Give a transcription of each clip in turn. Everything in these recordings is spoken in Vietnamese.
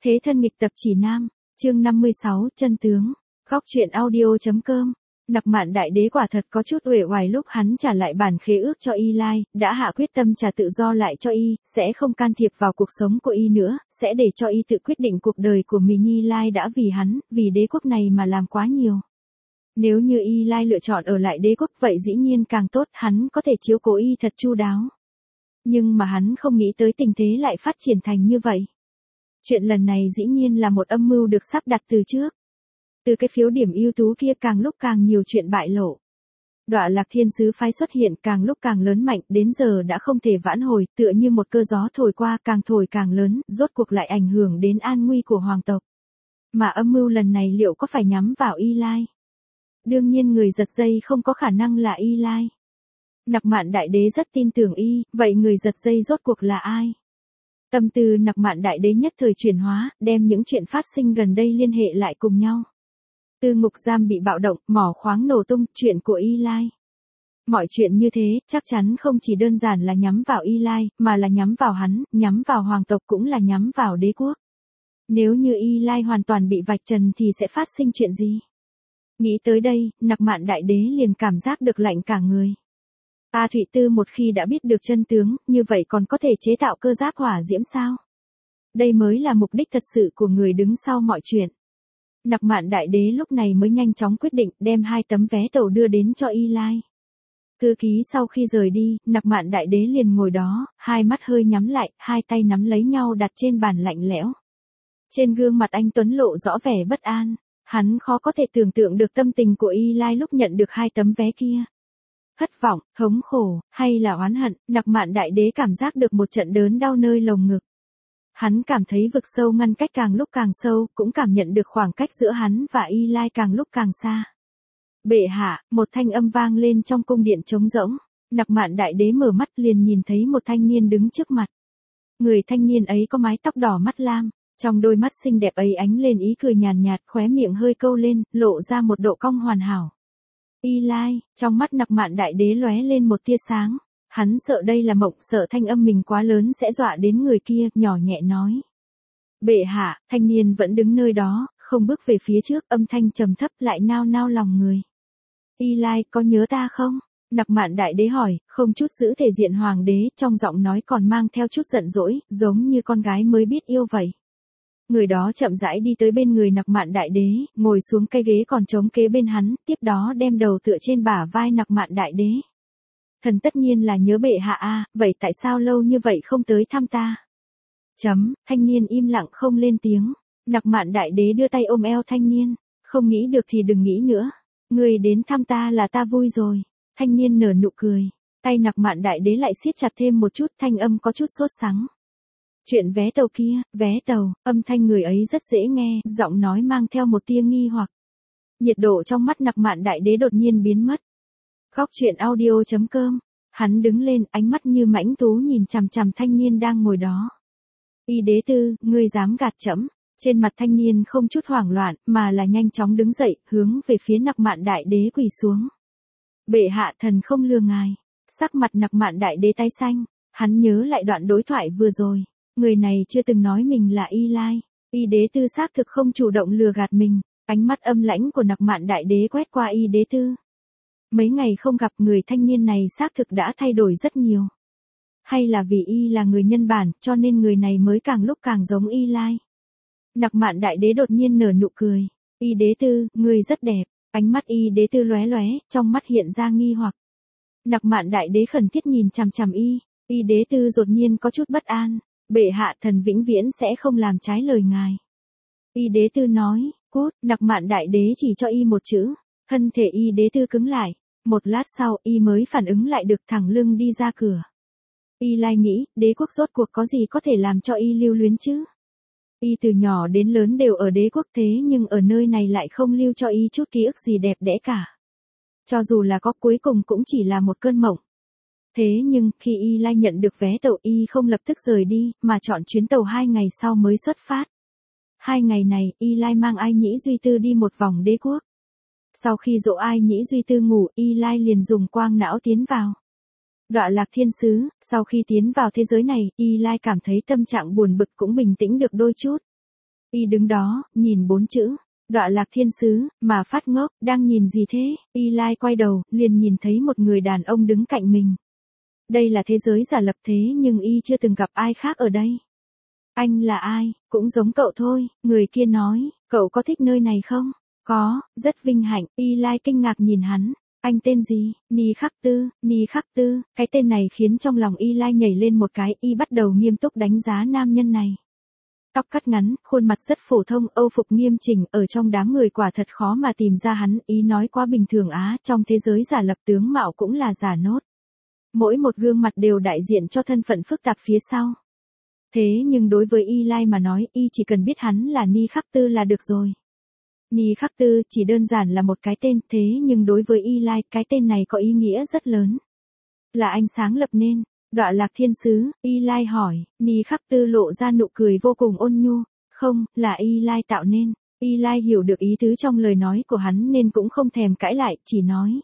Thế thân nghịch tập chỉ nam, chương 56, chân tướng. Góc truyện audio.com. Nặc Mạn Đại Đế quả thật có chút uể oải lúc hắn trả lại bản khế ước cho Y Lai, đã hạ quyết tâm trả tự do lại cho Y, sẽ không can thiệp vào cuộc sống của Y nữa, sẽ để cho Y tự quyết định cuộc đời của mình. Y Lai đã vì hắn, vì đế quốc này mà làm quá nhiều. Nếu như Y Lai lựa chọn ở lại đế quốc vậy dĩ nhiên càng tốt, hắn có thể chiếu cố Y thật chu đáo. Nhưng mà hắn không nghĩ tới tình thế lại phát triển thành như vậy. Chuyện lần này dĩ nhiên là một âm mưu được sắp đặt từ trước. Từ cái phiếu điểm ưu tú kia càng lúc càng nhiều chuyện bại lộ. Đọa Lạc Thiên Sứ phái xuất hiện càng lúc càng lớn mạnh, đến giờ đã không thể vãn hồi, tựa như một cơn gió thổi qua càng thổi càng lớn, rốt cuộc lại ảnh hưởng đến an nguy của hoàng tộc. Mà âm mưu lần này liệu có phải nhắm vào Y Lai? Đương nhiên người giật dây không có khả năng là Y Lai. Nặc Mạn Đại Đế rất tin tưởng Y, vậy người giật dây rốt cuộc là ai? Tâm tư Nặc Mạn Đại Đế nhất thời chuyển hóa, đem những chuyện phát sinh gần đây liên hệ lại cùng nhau. Tư ngục giam bị bạo động, mỏ khoáng nổ tung, chuyện của Y Lai. Mọi chuyện như thế, chắc chắn không chỉ đơn giản là nhắm vào Y Lai, mà là nhắm vào hắn, nhắm vào hoàng tộc cũng là nhắm vào đế quốc. Nếu như Y Lai hoàn toàn bị vạch trần thì sẽ phát sinh chuyện gì? Nghĩ tới đây, Nặc Mạn Đại Đế liền cảm giác được lạnh cả người. A Thụy Tư một khi đã biết được chân tướng, như vậy còn có thể chế tạo cơ giáp hỏa diễm sao? Đây mới là mục đích thật sự của người đứng sau mọi chuyện. Nặc Mạn Đại Đế lúc này mới nhanh chóng quyết định đem 2 tấm vé tàu đưa đến cho Y Lai. Thư ký sau khi rời đi, Nặc Mạn Đại Đế liền ngồi đó, hai mắt hơi nhắm lại, hai tay nắm lấy nhau đặt trên bàn lạnh lẽo. Trên gương mặt anh Tuấn lộ rõ vẻ bất an, hắn khó có thể tưởng tượng được tâm tình của Y Lai lúc nhận được 2 tấm vé kia. Thất vọng, thống khổ, hay là oán hận, Nặc Mạn Đại Đế cảm giác được một trận đớn đau nơi lồng ngực. Hắn cảm thấy vực sâu ngăn cách càng lúc càng sâu, cũng cảm nhận được khoảng cách giữa hắn và Y Lai càng lúc càng xa. Bệ hạ, một thanh âm vang lên trong cung điện trống rỗng. Nặc Mạn Đại Đế mở mắt liền nhìn thấy một thanh niên đứng trước mặt. Người thanh niên ấy có mái tóc đỏ mắt lam, trong đôi mắt xinh đẹp ấy ánh lên ý cười nhàn nhạt, khóe miệng hơi câu lên, lộ ra một độ cong hoàn hảo. Y Lai, trong mắt Nặc Mạn Đại Đế lóe lên một tia sáng. Hắn sợ đây là mộng, sợ thanh âm mình quá lớn sẽ dọa đến người kia, nhỏ nhẹ nói. Bệ hạ, thanh niên vẫn đứng nơi đó, không bước về phía trước, âm thanh trầm thấp lại nao nao lòng người. Y Lai, có nhớ ta không? Nặc Mạn Đại Đế hỏi, không chút giữ thể diện hoàng đế, trong giọng nói còn mang theo chút giận dỗi, giống như con gái mới biết yêu vậy. Người đó chậm rãi đi tới bên người Nặc Mạn Đại Đế, ngồi xuống cái ghế còn trống kế bên hắn, tiếp đó đem đầu tựa trên bả vai Nặc Mạn Đại Đế. Thần tất nhiên là nhớ bệ hạ a, vậy tại sao lâu như vậy không tới thăm ta? Thanh niên im lặng không lên tiếng. Nặc Mạn Đại Đế đưa tay ôm eo thanh niên, không nghĩ được thì đừng nghĩ nữa. Người đến thăm ta là ta vui rồi. Thanh niên nở nụ cười, tay Nặc Mạn Đại Đế lại siết chặt thêm một chút, thanh âm có chút sốt sắng. Chuyện vé tàu kia, vé tàu, âm thanh người ấy rất dễ nghe, giọng nói mang theo một tia nghi hoặc. Nhiệt độ trong mắt Nặc Mạn Đại Đế đột nhiên biến mất. Góc truyện audio.com. Hắn đứng lên, ánh mắt như mãnh thú nhìn chằm chằm thanh niên đang ngồi đó. Y Đế Tư, ngươi dám gạt trẫm? Trên mặt thanh niên không chút hoảng loạn, mà là nhanh chóng đứng dậy, hướng về phía Nặc Mạn Đại Đế quỳ xuống. Bệ hạ, thần không lừa ngài. Sắc mặt Nặc Mạn Đại Đế tái xanh, hắn nhớ lại đoạn đối thoại vừa rồi. Người này chưa từng nói mình là Y Lai. Y Đế Tư xác thực không chủ động lừa gạt mình. Ánh mắt âm lãnh của Nặc Mạn Đại Đế quét qua Y Đế Tư. Mấy ngày không gặp, người thanh niên này xác thực đã thay đổi rất nhiều. Hay là vì Y là người nhân bản, cho nên người này mới càng lúc càng giống Y Lai. Nặc Mạn Đại Đế đột nhiên nở nụ cười. Y Đế Tư, người rất đẹp. Ánh mắt Y Đế Tư lóe lóe, trong mắt hiện ra nghi hoặc. Nặc Mạn Đại Đế khẩn thiết nhìn chằm chằm Y Đế Tư đột nhiên có chút bất an. Bệ hạ, thần vĩnh viễn sẽ không làm trái lời ngài. Y Đế Tư nói, cút. Nặc Mạn Đại Đế chỉ cho Y một chữ. Thân thể Y Đế Tư cứng lại. Một lát sau, Y mới phản ứng lại được, thẳng lưng đi ra cửa. Y Lai nghĩ, đế quốc rốt cuộc có gì có thể làm cho Y lưu luyến chứ? Y từ nhỏ đến lớn đều ở đế quốc, thế nhưng ở nơi này lại không lưu cho Y chút ký ức gì đẹp đẽ cả. Cho dù là có, cuối cùng cũng chỉ là một cơn mộng. Thế nhưng, khi Y Lai nhận được vé tàu, Y không lập tức rời đi, mà chọn chuyến tàu 2 ngày sau mới xuất phát. 2 ngày này, Y Lai mang Ai Nhĩ Duy Tư đi một vòng đế quốc. Sau khi dỗ Ai Nhĩ Duy Tư ngủ, Y Lai liền dùng quang não tiến vào Đọa Lạc Thiên Sứ. Sau khi tiến vào thế giới này, Y Lai cảm thấy tâm trạng buồn bực cũng bình tĩnh được đôi chút. Y đứng đó, nhìn 4 chữ. Đọa lạc thiên sứ, mà phát ngốc, đang nhìn gì thế? Eli quay đầu, liền nhìn thấy một người đàn ông đứng cạnh mình. Đây là thế giới giả lập thế nhưng y chưa từng gặp ai khác ở đây. Anh là ai? Cũng giống cậu thôi, người kia nói, cậu có thích nơi này không? Có, rất vinh hạnh. Eli kinh ngạc nhìn hắn. Anh tên gì? Ni Khắc Tư, Ni Khắc Tư. Cái tên này khiến trong lòng Eli nhảy lên một cái, y bắt đầu nghiêm túc đánh giá nam nhân này. Tóc cắt ngắn, khuôn mặt rất phổ thông, âu phục nghiêm chỉnh, ở trong đám người quả thật khó mà tìm ra hắn, ý nói quá bình thường á, trong thế giới giả lập tướng mạo cũng là giả nốt. Mỗi một gương mặt đều đại diện cho thân phận phức tạp phía sau. Thế nhưng đối với Eli mà nói, y chỉ cần biết hắn là Ni Khắc Tư là được rồi. Ni Khắc Tư chỉ đơn giản là một cái tên, thế nhưng đối với Eli, cái tên này có ý nghĩa rất lớn. Là anh sáng lập nên. Đọa lạc thiên sứ, Eli hỏi, Ni Khắc Tư lộ ra nụ cười vô cùng ôn nhu, không, là Eli tạo nên. Eli hiểu được ý tứ trong lời nói của hắn nên cũng không thèm cãi lại, chỉ nói.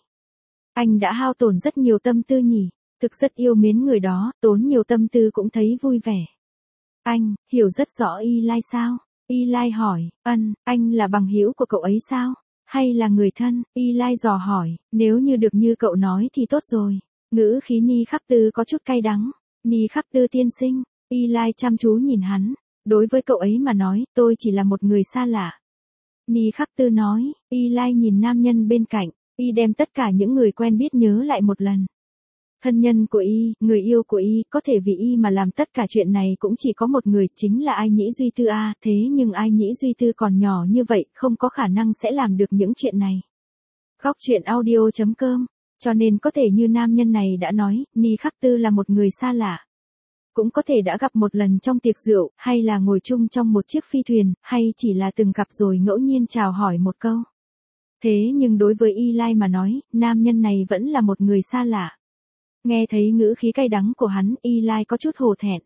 Anh đã hao tổn rất nhiều tâm tư nhỉ, thực rất yêu mến người đó, tốn nhiều tâm tư cũng thấy vui vẻ. Anh, hiểu rất rõ Eli sao? Eli hỏi, anh là bằng hữu của cậu ấy sao? Hay là người thân? Eli dò hỏi, nếu như được như cậu nói thì tốt rồi. Ngữ khí Ni Khắc Tư có chút cay đắng. Ni Khắc Tư tiên sinh. Eli chăm chú nhìn hắn. Đối với cậu ấy mà nói, tôi chỉ là một người xa lạ. Ni Khắc Tư nói. Eli nhìn nam nhân bên cạnh. Y đem tất cả những người quen biết nhớ lại một lần. Thân nhân của y, người yêu của y, có thể vì y mà làm tất cả chuyện này cũng chỉ có một người, chính là Ai Nhĩ Duy Tư a. Thế nhưng Ai Nhĩ Duy Tư còn nhỏ như vậy, không có khả năng sẽ làm được những chuyện này. Góc truyện audio.com. Cho nên có thể như nam nhân này đã nói, Ni Khắc Tư là một người xa lạ. Cũng có thể đã gặp một lần trong tiệc rượu, hay là ngồi chung trong một chiếc phi thuyền, hay chỉ là từng gặp rồi ngẫu nhiên chào hỏi một câu. Thế nhưng đối với Eli mà nói, nam nhân này vẫn là một người xa lạ. Nghe thấy ngữ khí cay đắng của hắn, Eli có chút hổ thẹn.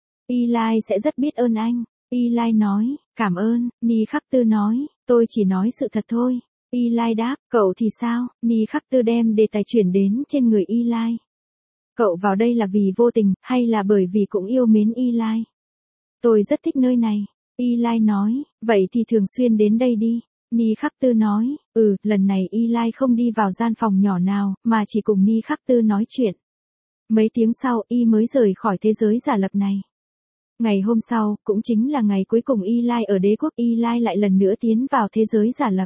Eli sẽ rất biết ơn anh. Eli nói, cảm ơn. Ni Khắc Tư nói, tôi chỉ nói sự thật thôi. Eli đáp, cậu thì sao? Ni Khắc Tư đem đề tài chuyển đến trên người Eli. Cậu vào đây là vì vô tình, hay là bởi vì cũng yêu mến Eli? Tôi rất thích nơi này. Eli nói, vậy thì thường xuyên đến đây đi. Ni Khắc Tư nói, lần này Eli không đi vào gian phòng nhỏ nào, mà chỉ cùng Ni Khắc Tư nói chuyện. Mấy tiếng sau, y mới rời khỏi thế giới giả lập này. Ngày hôm sau, cũng chính là ngày cuối cùng Eli ở đế quốc, Eli lại lần nữa tiến vào thế giới giả lập.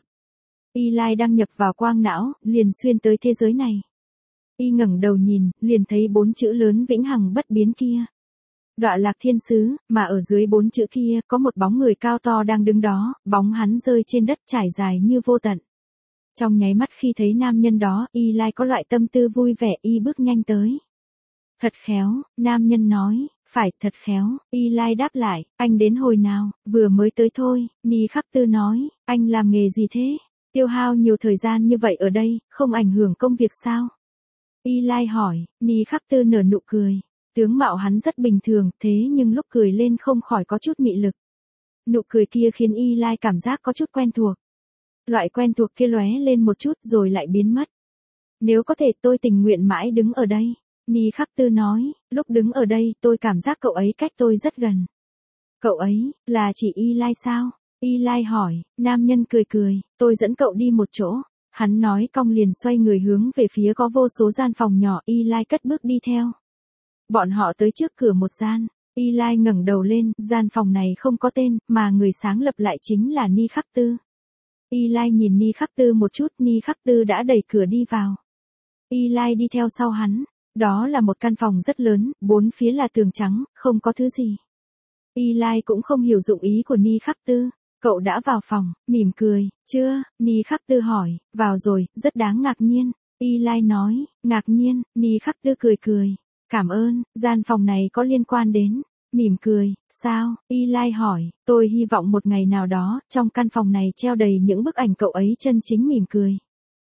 Eli đăng nhập vào quang não, liền xuyên tới thế giới này. Y ngẩng đầu nhìn, liền thấy 4 chữ lớn vĩnh hằng bất biến kia. Đọa lạc thiên sứ, mà ở dưới 4 chữ kia, có một bóng người cao to đang đứng đó, bóng hắn rơi trên đất trải dài như vô tận. Trong nháy mắt khi thấy nam nhân đó, Eli có loại tâm tư vui vẻ, y bước nhanh tới. Thật khéo, nam nhân nói, phải, thật khéo. Eli đáp lại, anh đến hồi nào? Vừa mới tới thôi. Ni Khắc Tư nói, anh làm nghề gì thế? Tiêu hao nhiều thời gian như vậy ở đây, không ảnh hưởng công việc sao? Eli hỏi. Ni Khắc Tư nở nụ cười. Tướng mạo hắn rất bình thường, thế nhưng lúc cười lên không khỏi có chút mị lực. Nụ cười kia khiến Eli cảm giác có chút quen thuộc. Loại quen thuộc kia lóe lên một chút rồi lại biến mất. Nếu có thể tôi tình nguyện mãi đứng ở đây. Ni Khắc Tư nói, lúc đứng ở đây tôi cảm giác cậu ấy cách tôi rất gần. Cậu ấy, là chỉ Eli sao? Eli hỏi, nam nhân cười cười, tôi dẫn cậu đi một chỗ. Hắn nói cong liền xoay người hướng về phía có vô số gian phòng nhỏ, Eli cất bước đi theo. Bọn họ tới trước cửa một gian, Eli ngẩng đầu lên, gian phòng này không có tên, mà người sáng lập lại chính là Ni Khắc Tư. Eli nhìn Ni Khắc Tư một chút, Ni Khắc Tư đã đẩy cửa đi vào. Eli đi theo sau hắn. Đó là một căn phòng rất lớn, 4 phía là tường trắng, không có thứ gì. Eli cũng không hiểu dụng ý của Ni Khắc Tư. Cậu đã vào phòng, mỉm cười, chưa? Ni Khắc Tư hỏi, vào rồi, rất đáng ngạc nhiên. Eli nói, ngạc nhiên. Ni Khắc Tư cười cười. Cảm ơn, gian phòng này có liên quan đến. Mỉm cười, sao? Eli hỏi, tôi hy vọng một ngày nào đó, trong căn phòng này treo đầy những bức ảnh cậu ấy chân chính mỉm cười.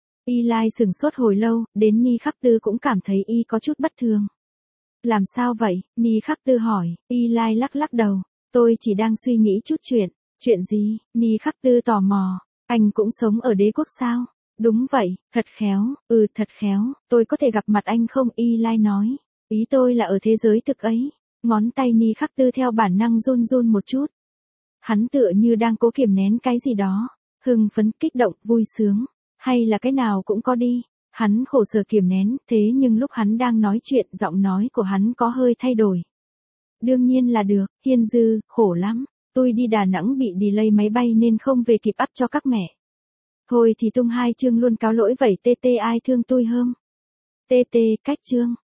Eli sửng sốt hồi lâu, đến Ni Khắc Tư cũng cảm thấy y có chút bất thường. Làm sao vậy? Ni Khắc Tư hỏi. Eli lắc lắc đầu. Tôi chỉ đang suy nghĩ chút chuyện. Chuyện gì? Ni Khắc Tư tò mò. Anh cũng sống ở đế quốc sao? Đúng vậy, thật khéo. Thật khéo. Tôi có thể gặp mặt anh không? Eli nói. Ý tôi là ở thế giới thực ấy. Ngón tay Ni Khắc Tư theo bản năng run run một chút. Hắn tựa như đang cố kiềm nén cái gì đó, hưng phấn, kích động, vui sướng, hay là cái nào cũng có đi. Hắn khổ sở kiềm nén, thế nhưng lúc hắn đang nói chuyện, giọng nói của hắn có hơi thay đổi. Đương nhiên là được, Hiên Dư, khổ lắm, tôi đi Đà Nẵng bị delay máy bay nên không về kịp up cho các mẹ. Thôi thì tung 2 chương luôn, cáo lỗi vậy TT, ai thương tôi hơn. TT, cách chương.